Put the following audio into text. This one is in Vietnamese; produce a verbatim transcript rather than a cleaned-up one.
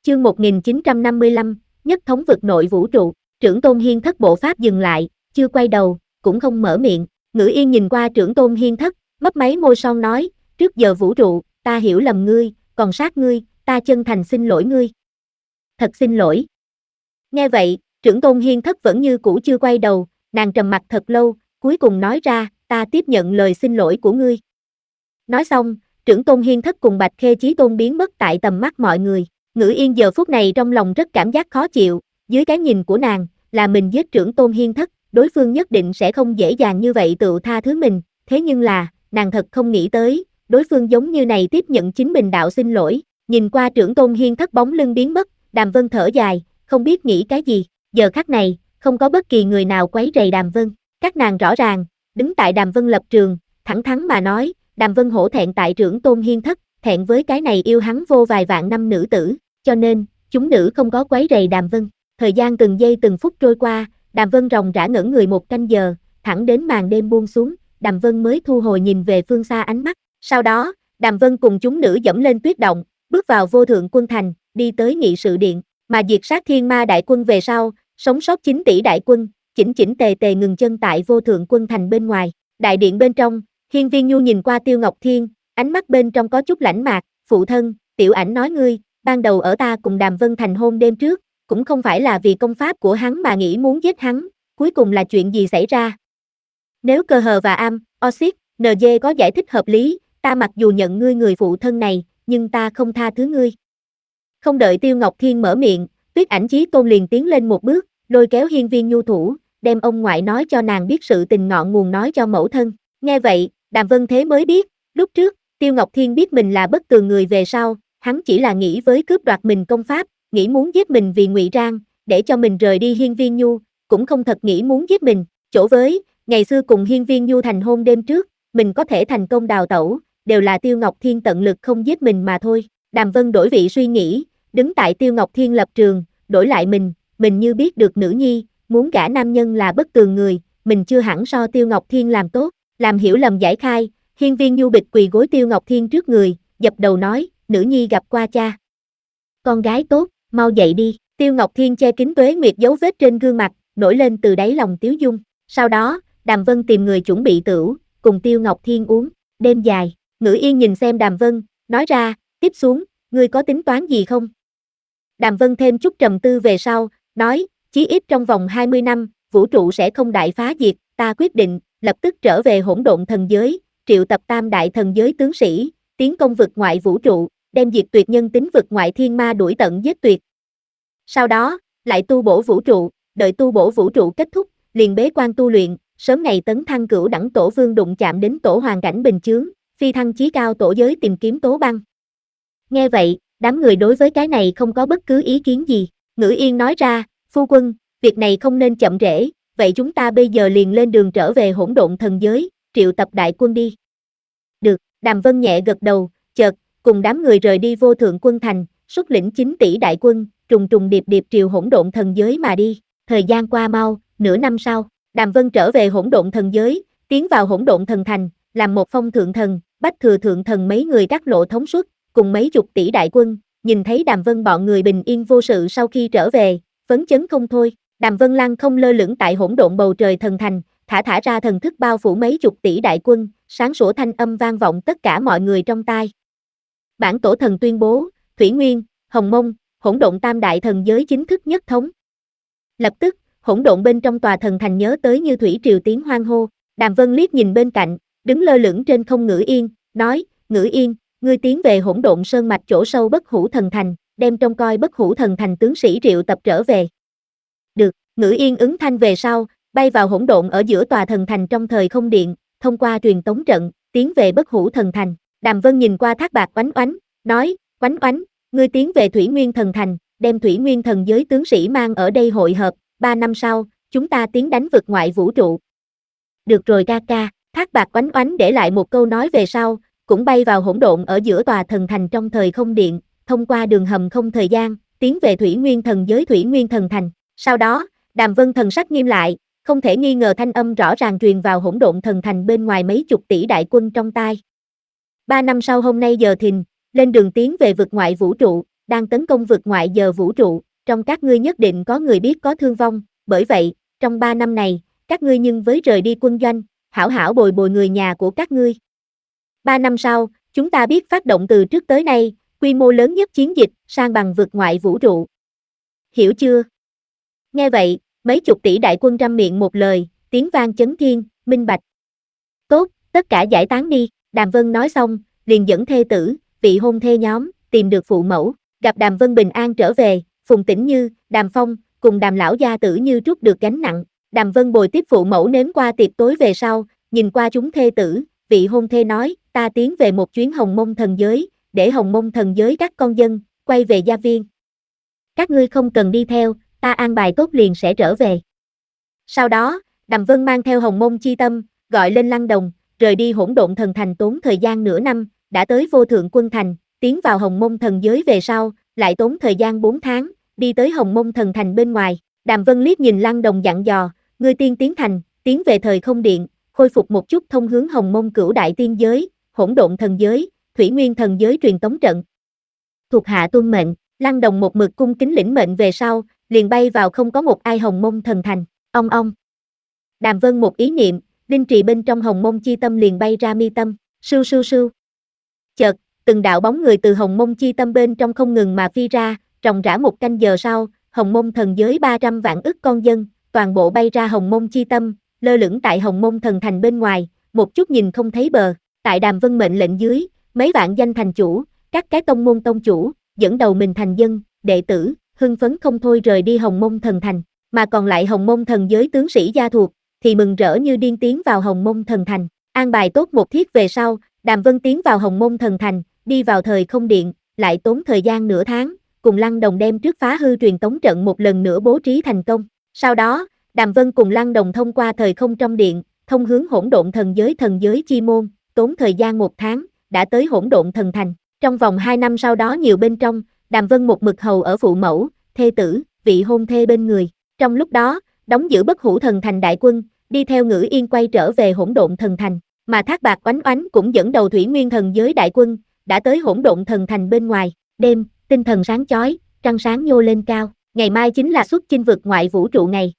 Chương một nghìn chín trăm năm mươi lăm, nhất thống vực nội vũ trụ. Trưởng Tôn Hiên Thất bộ pháp dừng lại, chưa quay đầu, cũng không mở miệng. Ngữ Yên nhìn qua Trưởng Tôn Hiên Thất, mấp máy môi son nói, trước giờ vũ trụ, ta hiểu lầm ngươi, còn sát ngươi, ta chân thành xin lỗi ngươi. Thật xin lỗi. Nghe vậy, Trưởng Tôn Hiên Thất vẫn như cũ chưa quay đầu, nàng trầm mặt thật lâu, cuối cùng nói ra, ta tiếp nhận lời xin lỗi của ngươi. Nói xong, Trưởng Tôn Hiên Thất cùng Bạch Khê Chí Tôn biến mất tại tầm mắt mọi người. Ngữ Yên giờ phút này trong lòng rất cảm giác khó chịu, dưới cái nhìn của nàng, là mình giết Trưởng Tôn Hiên Thất, đối phương nhất định sẽ không dễ dàng như vậy tự tha thứ mình, thế nhưng là, nàng thật không nghĩ tới, đối phương giống như này tiếp nhận chính mình đạo xin lỗi. Nhìn qua Trưởng Tôn Hiên Thất bóng lưng biến mất, Đàm Vân thở dài, không biết nghĩ cái gì. Giờ khắc này, không có bất kỳ người nào quấy rầy Đàm Vân, các nàng rõ ràng, đứng tại Đàm Vân lập trường, thẳng thắn mà nói, Đàm Vân hổ thẹn tại Trưởng Tôn Hiên Thất, thẹn với cái này yêu hắn vô vài vạn năm nữ tử, cho nên, chúng nữ không có quấy rầy Đàm Vân. Thời gian từng giây từng phút trôi qua, Đàm Vân ròng rã ngẩn người một canh giờ, thẳng đến màn đêm buông xuống, Đàm Vân mới thu hồi nhìn về phương xa ánh mắt. Sau đó, Đàm Vân cùng chúng nữ dẫm lên tuyết động, bước vào vô thượng quân thành, đi tới nghị sự điện, mà diệt sát thiên ma đại quân về sau, sống sót chín tỷ đại quân, chỉnh chỉnh tề tề ngừng chân tại vô thượng quân thành bên ngoài. Đại điện bên trong, Hiên Viên Nhu nhìn qua Tiêu Ngọc Thiên, ánh mắt bên trong có chút lãnh mạc, phụ thân, Tiểu Ảnh nói ngươi, ban đầu ở ta cùng Đàm Vân thành hôn đêm trước, cũng không phải là vì công pháp của hắn mà nghĩ muốn giết hắn, cuối cùng là chuyện gì xảy ra? Nếu Cơ Hờ và Am, Oxit, en giê có giải thích hợp lý, ta mặc dù nhận ngươi người phụ thân này, nhưng ta không tha thứ ngươi. Không đợi Tiêu Ngọc Thiên mở miệng, Tuyết Ảnh Chí Tôn liền tiến lên một bước, lôi kéo Hiên Viên Nhu thủ, đem ông ngoại nói cho nàng biết sự tình ngọn nguồn nói cho mẫu thân. Nghe vậy, Đàm Vân Thế mới biết, lúc trước, Tiêu Ngọc Thiên biết mình là bất tường người về sau, hắn chỉ là nghĩ với cướp đoạt mình công pháp, nghĩ muốn giết mình vì ngụy trang, để cho mình rời đi Hiên Viên Nhu, cũng không thật nghĩ muốn giết mình. Chỗ với, ngày xưa cùng Hiên Viên Nhu thành hôn đêm trước, mình có thể thành công đào tẩu, đều là Tiêu Ngọc Thiên tận lực không giết mình mà thôi. Đàm Vân đổi vị suy nghĩ, đứng tại Tiêu Ngọc Thiên lập trường, đổi lại mình, mình như biết được nữ nhi, muốn gả nam nhân là bất tường người, mình chưa hẳn so Tiêu Ngọc Thiên làm tốt, làm hiểu lầm giải khai. Hiên Viên Nhu bịch quỳ gối Tiêu Ngọc Thiên trước người, dập đầu nói, nữ nhi gặp qua cha. Con gái tốt, mau dậy đi. Tiêu Ngọc Thiên che kín tuế nguyệt dấu vết trên gương mặt, nổi lên từ đáy lòng tiếu dung. Sau đó, Đàm Vân tìm người chuẩn bị tửu, cùng Tiêu Ngọc Thiên uống, đêm dài. Ngữ Yên nhìn xem Đàm Vân, nói ra, tiếp xuống, ngươi có tính toán gì không? Đàm Vân thêm chút trầm tư về sau, nói, chí ít trong vòng hai mươi năm, vũ trụ sẽ không đại phá diệt, ta quyết định, lập tức trở về hỗn độn thần giới, triệu tập tam đại thần giới tướng sĩ, tiến công vực ngoại vũ trụ, đem diệt tuyệt nhân tính vực ngoại thiên ma đuổi tận giết tuyệt. Sau đó, lại tu bổ vũ trụ, đợi tu bổ vũ trụ kết thúc, liền bế quan tu luyện, sớm ngày tấn thăng cửu đẳng tổ vương đụng chạm đến tổ hoàn cảnh bình chướng, phi thăng chí cao tổ giới tìm kiếm Tố Băng. Nghe vậy, đám người đối với cái này không có bất cứ ý kiến gì. Ngữ Yên nói ra, phu quân, việc này không nên chậm trễ, vậy chúng ta bây giờ liền lên đường trở về hỗn độn thần giới, triệu tập đại quân đi. Được, Đàm Vân nhẹ gật đầu, chợt, cùng đám người rời đi vô thượng quân thành, xuất lĩnh chín tỷ đại quân, trùng trùng điệp điệp triều hỗn độn thần giới mà đi. Thời gian qua mau, nửa năm sau, Đàm Vân trở về hỗn độn thần giới, tiến vào hỗn độn thần thành, làm một phong thượng thần, bách thừa thượng thần mấy người các lộ thống suất, cùng mấy chục tỷ đại quân, nhìn thấy Đàm Vân bọn người bình yên vô sự sau khi trở về, phấn chấn không thôi. Đàm Vân lăng không lơ lửng tại hỗn độn bầu trời thần thành, thả thả ra thần thức bao phủ mấy chục tỷ đại quân, sáng sủa thanh âm vang vọng tất cả mọi người trong tai. Bản tổ thần tuyên bố, Thủy Nguyên, Hồng Mông, hỗn độn tam đại thần giới chính thức nhất thống. Lập tức, hỗn độn bên trong tòa thần thành nhớ tới như thủy triều tiếng hoan hô. Đàm Vân liếc nhìn bên cạnh, đứng lơ lửng trên không Ngữ Yên, nói, Ngữ Yên, ngươi tiến về hỗn độn sơn mạch chỗ sâu bất hủ thần thành, đem trông coi bất hủ thần thành tướng sĩ triệu tập trở về. Được, Ngữ Yên ứng thanh về sau, bay vào hỗn độn ở giữa tòa thần thành trong thời không điện, thông qua truyền tống trận, tiến về bất hủ thần thành. Đàm Vân nhìn qua Thác Bạc Oánh Oánh, nói, Oánh Oánh, ngươi tiến về Thủy Nguyên thần thành, đem Thủy Nguyên thần giới tướng sĩ mang ở đây hội hợp, ba năm sau, chúng ta tiến đánh vực ngoại vũ trụ. Được rồi ca ca, Thác Bạc Oánh Oánh để lại một câu nói về sau, cũng bay vào hỗn độn ở giữa tòa thần thành trong thời không điện, thông qua đường hầm không thời gian, tiến về Thủy Nguyên thần giới Thủy Nguyên thần thành. Sau đó, Đàm Vân thần sắc nghiêm lại, không thể nghi ngờ thanh âm rõ ràng truyền vào hỗn độn thần thành bên ngoài mấy chục tỷ đại quân trong tai. Ba năm sau hôm nay giờ thìn, lên đường tiến về vực ngoại vũ trụ, đang tấn công vượt ngoại giờ vũ trụ, trong các ngươi nhất định có người biết có thương vong, bởi vậy, trong ba năm này, các ngươi nhưng với rời đi quân doanh, hảo hảo bồi bồi người nhà của các ngươi. Ba năm sau, chúng ta biết phát động từ trước tới nay, quy mô lớn nhất chiến dịch, sang bằng vượt ngoại vũ trụ. Hiểu chưa? Nghe vậy, mấy chục tỷ đại quân trăm miệng một lời, tiếng vang chấn thiên, minh bạch. Tốt, tất cả giải tán đi, Đàm Vân nói xong, liền dẫn thê tử, vị hôn thê nhóm, tìm được phụ mẫu, gặp Đàm Vân bình an trở về, Phùng Tĩnh Như, Đàm Phong, cùng Đàm lão gia tử như trút được gánh nặng, Đàm Vân bồi tiếp phụ mẫu nếm qua tiệc tối về sau, nhìn qua chúng thê tử, vị hôn thê nói, ta tiến về một chuyến Hồng Mông thần giới, để Hồng Mông thần giới các con dân, quay về gia viên. Các ngươi không cần đi theo, ta an bài tốt liền sẽ trở về. Sau đó, Đàm Vân mang theo Hồng Mông chi tâm, gọi lên Lăng Đồng, rời đi Hỗn Độn Thần Thành tốn thời gian nửa năm, đã tới Vô Thượng Quân Thành, tiến vào Hồng Mông thần giới về sau, lại tốn thời gian bốn tháng, đi tới Hồng Mông thần thành bên ngoài. Đàm Vân liếc nhìn Lăng Đồng dặn dò, ngươi tiên tiến thành, tiến về thời không điện, khôi phục một chút thông hướng Hồng Mông cửu đại tiên giới, Hỗn Độn thần giới, Thủy Nguyên thần giới truyền tống trận. Thuộc hạ tuân mệnh, Lăng Đồng một mực cung kính lĩnh mệnh về sau, liền bay vào không có một ai Hồng Mông thần thành, ong ong. Đàm Vân một ý niệm, linh trì bên trong Hồng Mông chi tâm liền bay ra mi tâm, sưu sưu sưu. Chợt, từng đạo bóng người từ Hồng Mông chi tâm bên trong không ngừng mà phi ra, ròng rã một canh giờ sau, Hồng Mông thần giới ba trăm vạn ức con dân, toàn bộ bay ra Hồng Mông chi tâm, lơ lửng tại Hồng Mông thần thành bên ngoài, một chút nhìn không thấy bờ. Tại Đàm Vân mệnh lệnh dưới, mấy vạn danh thành chủ, các cái tông môn tông chủ, dẫn đầu mình thành dân, đệ tử, hưng phấn không thôi rời đi Hồng Mông thần thành, mà còn lại Hồng Mông thần giới tướng sĩ gia thuộc, thì mừng rỡ như điên tiến vào Hồng Mông thần thành. An bài tốt một thiết về sau, Đàm Vân tiến vào Hồng Mông thần thành, đi vào thời không điện, lại tốn thời gian nửa tháng, cùng Lăng Đồng đem trước phá hư truyền tống trận một lần nữa bố trí thành công. Sau đó, Đàm Vân cùng Lăng Đồng thông qua thời không trong điện, thông hướng Hỗn Độn thần giới thần giới chi môn, tốn thời gian một tháng, đã tới Hỗn Độn thần thành. Trong vòng hai năm sau đó nhiều bên trong, Đàm Vân một mực hầu ở phụ mẫu, thê tử, vị hôn thê bên người. Trong lúc đó, đóng giữ Bất Hủ thần thành đại quân, đi theo Ngữ Yên quay trở về Hỗn Độn thần thành, mà Thác Bạc Oánh Oánh cũng dẫn đầu Thủy Nguyên thần giới đại quân, đã tới Hỗn Độn thần thành bên ngoài. Đêm, tinh thần sáng chói, trăng sáng nhô lên cao, ngày mai chính là xuất chinh vượt ngoại vũ trụ ngày.